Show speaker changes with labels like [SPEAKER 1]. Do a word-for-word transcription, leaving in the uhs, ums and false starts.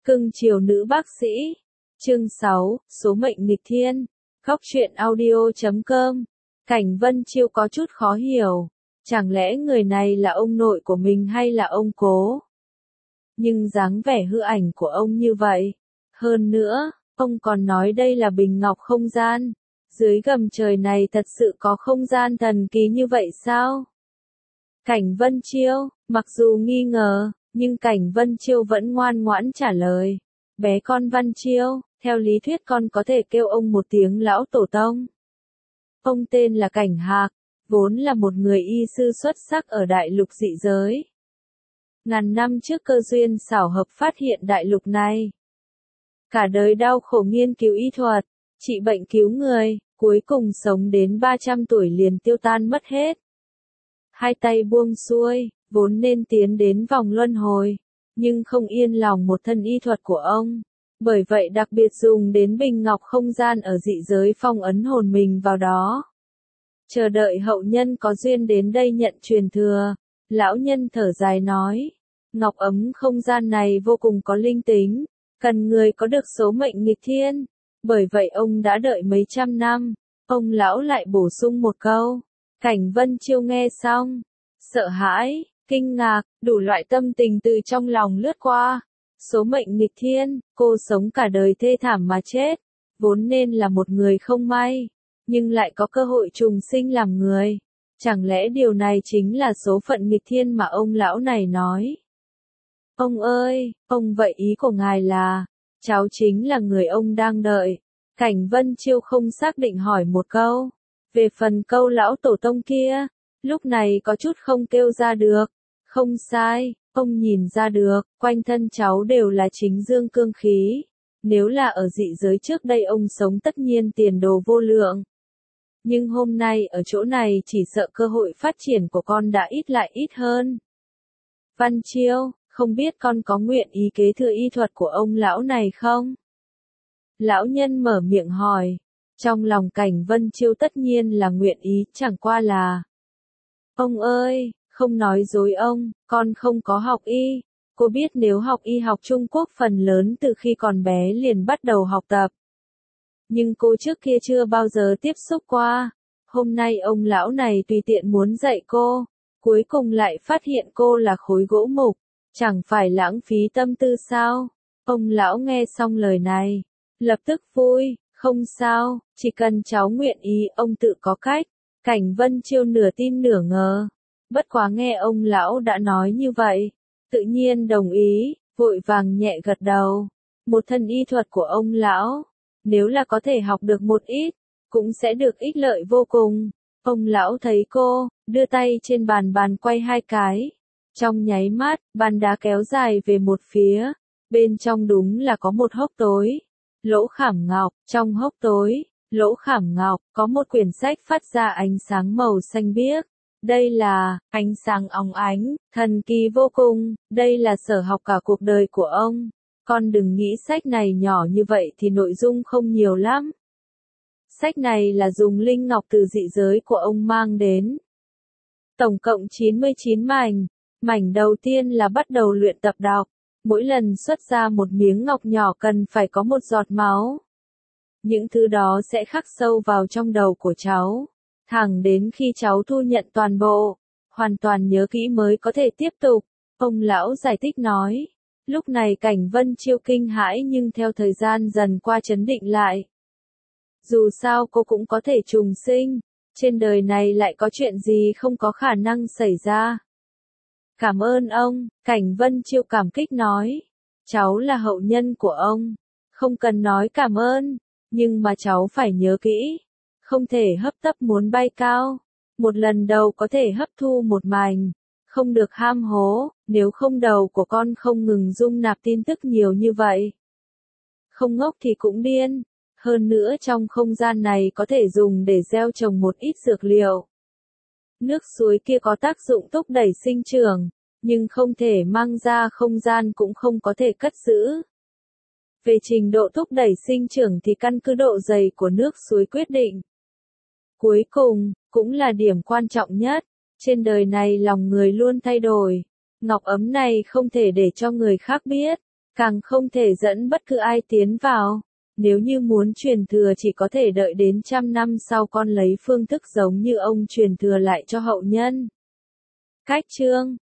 [SPEAKER 1] Cưng chiều nữ bác sĩ. Chương sáu, số mệnh nghịch thiên. Góc truyện audio chấm com. Cảnh Vân Chiêu có chút khó hiểu. Chẳng lẽ người này là ông nội của mình hay là ông cố? Nhưng dáng vẻ hư ảnh của ông như vậy. Hơn nữa, ông còn nói đây là bình ngọc không gian. Dưới gầm trời này thật sự có không gian thần kỳ như vậy sao? Cảnh Vân Chiêu, mặc dù nghi ngờ, nhưng Cảnh Vân Chiêu vẫn ngoan ngoãn trả lời. Bé con Văn Chiêu, theo lý thuyết con có thể kêu ông một tiếng lão tổ tông. Ông tên là Cảnh Hạc, vốn là một người y sư xuất sắc ở đại lục dị giới. Ngàn năm trước cơ duyên xảo hợp phát hiện đại lục này. Cả đời đau khổ nghiên cứu y thuật, trị bệnh cứu người, cuối cùng sống đến ba trăm tuổi liền tiêu tan mất hết. Hai tay buông xuôi, vốn nên tiến đến vòng luân hồi, nhưng không yên lòng một thân y thuật của ông. Bởi vậy đặc biệt dùng đến bình ngọc không gian ở dị giới phong ấn hồn mình vào đó. Chờ đợi hậu nhân có duyên đến đây nhận truyền thừa. Lão nhân thở dài nói, ngọc ấm không gian này vô cùng có linh tính, cần người có được số mệnh nghịch thiên. Bởi vậy ông đã đợi mấy trăm năm. Ông lão lại bổ sung một câu. Cảnh Vân Chiêu nghe xong, sợ hãi, kinh ngạc, đủ loại tâm tình từ trong lòng lướt qua. Số mệnh nghịch thiên, cô sống cả đời thê thảm mà chết, vốn nên là một người không may, nhưng lại có cơ hội trùng sinh làm người. Chẳng lẽ điều này chính là số phận nghịch thiên mà ông lão này nói? Ông ơi, ông vậy ý của ngài là, cháu chính là người ông đang đợi. Cảnh Vân Chiêu không xác định hỏi một câu. Về phần câu lão tổ tông kia, lúc này có chút không kêu ra được. Không sai, ông nhìn ra được, quanh thân cháu đều là chính dương cương khí. Nếu là ở dị giới trước đây ông sống tất nhiên tiền đồ vô lượng. Nhưng hôm nay ở chỗ này chỉ sợ cơ hội phát triển của con đã ít lại ít hơn. Văn Chiêu, không biết con có nguyện ý kế thừa y thuật của ông lão này không? Lão nhân mở miệng hỏi. Trong lòng Cảnh Vân Chiêu tất nhiên là nguyện ý, chẳng qua là. Ông ơi, không nói dối ông, con không có học y. Cô biết nếu học y học Trung Quốc phần lớn từ khi còn bé liền bắt đầu học tập. Nhưng cô trước kia chưa bao giờ tiếp xúc qua. Hôm nay ông lão này tùy tiện muốn dạy cô, cuối cùng lại phát hiện cô là khối gỗ mục. Chẳng phải lãng phí tâm tư sao? Ông lão nghe xong lời này, lập tức vui. Không sao, chỉ cần cháu nguyện ý, ông tự có cách. Cảnh Vân Chiêu nửa tin nửa ngờ. Bất quá nghe ông lão đã nói như vậy, tự nhiên đồng ý, vội vàng nhẹ gật đầu. Một thân y thuật của ông lão, nếu là có thể học được một ít, cũng sẽ được ích lợi vô cùng. Ông lão thấy cô, đưa tay trên bàn bàn quay hai cái. Trong nháy mắt, bàn đá kéo dài về một phía. Bên trong đúng là có một hốc tối. Lỗ khảm ngọc, trong hốc tối, lỗ khảm ngọc, có một quyển sách phát ra ánh sáng màu xanh biếc. Đây là, ánh sáng óng ánh, thần kỳ vô cùng, đây là sở học cả cuộc đời của ông. Con đừng nghĩ sách này nhỏ như vậy thì nội dung không nhiều lắm. Sách này là dùng linh ngọc từ dị giới của ông mang đến. Tổng cộng chín mươi chín mảnh, mảnh đầu tiên là bắt đầu luyện tập đọc. Mỗi lần xuất ra một miếng ngọc nhỏ cần phải có một giọt máu. Những thứ đó sẽ khắc sâu vào trong đầu của cháu. Thẳng đến khi cháu thu nhận toàn bộ, hoàn toàn nhớ kỹ mới có thể tiếp tục. Ông lão giải thích nói. Lúc này Cảnh Vân Chiêu kinh hãi nhưng theo thời gian dần qua trấn định lại. Dù sao cô cũng có thể trùng sinh. Trên đời này lại có chuyện gì không có khả năng xảy ra. Cảm ơn ông, Cảnh Vân Chiêu cảm kích nói. Cháu là hậu nhân của ông. Không cần nói cảm ơn, nhưng mà cháu phải nhớ kỹ. Không thể hấp tấp muốn bay cao. Một lần đầu có thể hấp thu một mảnh. Không được ham hố, nếu không đầu của con không ngừng dung nạp tin tức nhiều như vậy. Không ngốc thì cũng điên. Hơn nữa trong không gian này có thể dùng để gieo trồng một ít dược liệu. Nước suối kia có tác dụng thúc đẩy sinh trưởng, nhưng không thể mang ra không gian cũng không có thể cất giữ. Về trình độ thúc đẩy sinh trưởng thì căn cứ độ dày của nước suối quyết định. Cuối cùng, cũng là điểm quan trọng nhất, trên đời này lòng người luôn thay đổi. Ngọc ấm này không thể để cho người khác biết, càng không thể dẫn bất cứ ai tiến vào. Nếu như muốn truyền thừa chỉ có thể đợi đến trăm năm sau con lấy phương thức giống như ông truyền thừa lại cho hậu nhân. Cách chương